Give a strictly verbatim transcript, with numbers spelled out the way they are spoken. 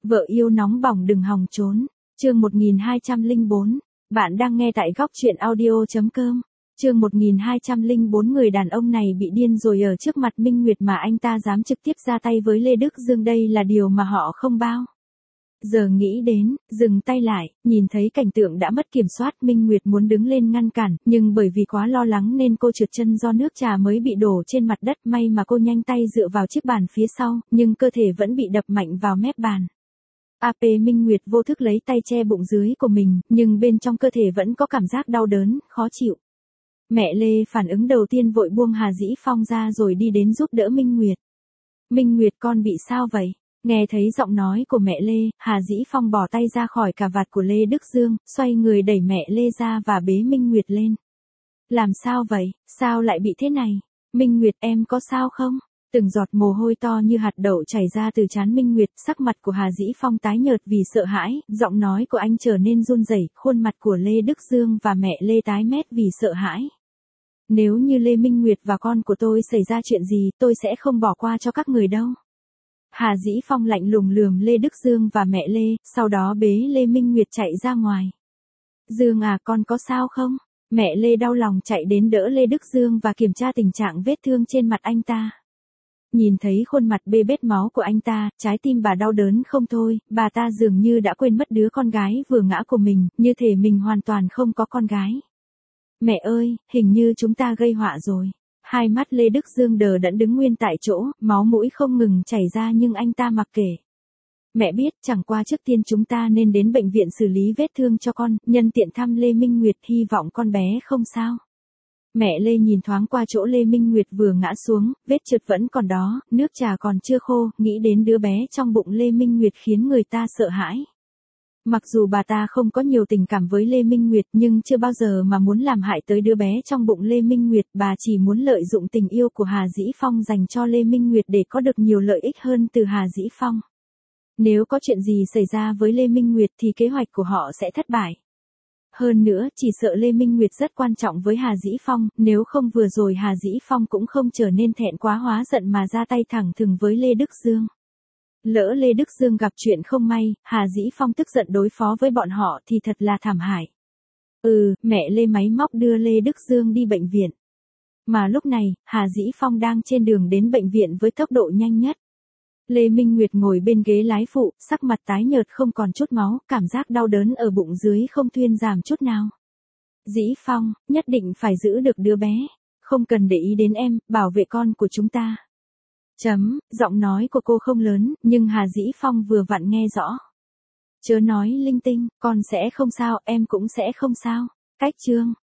Vợ yêu nóng bỏng đừng hòng trốn. Chương một nghìn hai trăm lẻ bốn. Bạn đang nghe tại góc truyện audio chấm com. Chương một nghìn hai trăm lẻ bốn. Người đàn ông này bị điên rồi, ở trước mặt Minh Nguyệt mà anh ta dám trực tiếp ra tay với Lê Đức Dương, đây là điều mà họ không bao giờ nghĩ đến. Dừng tay lại, nhìn thấy cảnh tượng đã mất kiểm soát, Minh Nguyệt muốn đứng lên ngăn cản, nhưng bởi vì quá lo lắng nên cô trượt chân, do nước trà mới bị đổ trên mặt đất. May mà cô nhanh tay dựa vào chiếc bàn phía sau, nhưng cơ thể vẫn bị đập mạnh vào mép bàn. a pê Minh Nguyệt vô thức lấy tay che bụng dưới của mình, nhưng bên trong cơ thể vẫn có cảm giác đau đớn, khó chịu. Mẹ Lê phản ứng đầu tiên vội buông Hà Dĩ Phong ra rồi đi đến giúp đỡ Minh Nguyệt. Minh Nguyệt, con bị sao vậy? Nghe thấy giọng nói của mẹ Lê, Hà Dĩ Phong bỏ tay ra khỏi cà vạt của Lê Đức Dương, xoay người đẩy mẹ Lê ra và bế Minh Nguyệt lên. Làm sao vậy? Sao lại bị thế này? Minh Nguyệt, em có sao không? Từng giọt mồ hôi to như hạt đậu chảy ra từ trán Minh Nguyệt, sắc mặt của Hà Dĩ Phong tái nhợt vì sợ hãi, giọng nói của anh trở nên run rẩy, khuôn mặt của Lê Đức Dương và mẹ Lê tái mét vì sợ hãi. Nếu như Lê Minh Nguyệt và con của tôi xảy ra chuyện gì, tôi sẽ không bỏ qua cho các người đâu. Hà Dĩ Phong lạnh lùng lườm Lê Đức Dương và mẹ Lê, sau đó bế Lê Minh Nguyệt chạy ra ngoài. Dương à, con có sao không? Mẹ Lê đau lòng chạy đến đỡ Lê Đức Dương và kiểm tra tình trạng vết thương trên mặt anh ta. Nhìn thấy khuôn mặt bê bết máu của anh ta, trái tim bà đau đớn không thôi, bà ta dường như đã quên mất đứa con gái vừa ngã của mình, như thể mình hoàn toàn không có con gái. Mẹ ơi, hình như chúng ta gây họa rồi. Hai mắt Lê Đức Dương đờ đẫn đứng nguyên tại chỗ, máu mũi không ngừng chảy ra nhưng anh ta mặc kệ. Mẹ biết, chẳng qua trước tiên chúng ta nên đến bệnh viện xử lý vết thương cho con, nhân tiện thăm Lê Minh Nguyệt, hy vọng con bé không sao. Mẹ Lê nhìn thoáng qua chỗ Lê Minh Nguyệt vừa ngã xuống, vết trượt vẫn còn đó, nước trà còn chưa khô, nghĩ đến đứa bé trong bụng Lê Minh Nguyệt khiến người ta sợ hãi. Mặc dù bà ta không có nhiều tình cảm với Lê Minh Nguyệt nhưng chưa bao giờ mà muốn làm hại tới đứa bé trong bụng Lê Minh Nguyệt, bà chỉ muốn lợi dụng tình yêu của Hà Dĩ Phong dành cho Lê Minh Nguyệt để có được nhiều lợi ích hơn từ Hà Dĩ Phong. Nếu có chuyện gì xảy ra với Lê Minh Nguyệt thì kế hoạch của họ sẽ thất bại. Hơn nữa, chỉ sợ Lê Minh Nguyệt rất quan trọng với Hà Dĩ Phong, nếu không vừa rồi Hà Dĩ Phong cũng không trở nên thẹn quá hóa giận mà ra tay thẳng thừng với Lê Đức Dương. Lỡ Lê Đức Dương gặp chuyện không may, Hà Dĩ Phong tức giận đối phó với bọn họ thì thật là thảm hại. Ừ, mẹ Lê máy móc đưa Lê Đức Dương đi bệnh viện. Mà lúc này, Hà Dĩ Phong đang trên đường đến bệnh viện với tốc độ nhanh nhất. Lê Minh Nguyệt ngồi bên ghế lái phụ, sắc mặt tái nhợt không còn chút máu, cảm giác đau đớn ở bụng dưới không thuyên giảm chút nào. Dĩ Phong, nhất định phải giữ được đứa bé. Không cần để ý đến em, bảo vệ con của chúng ta. Chấm, giọng nói của cô không lớn, nhưng Hà Dĩ Phong vừa vặn nghe rõ. Chớ nói linh tinh, con sẽ không sao, em cũng sẽ không sao. Cách chương.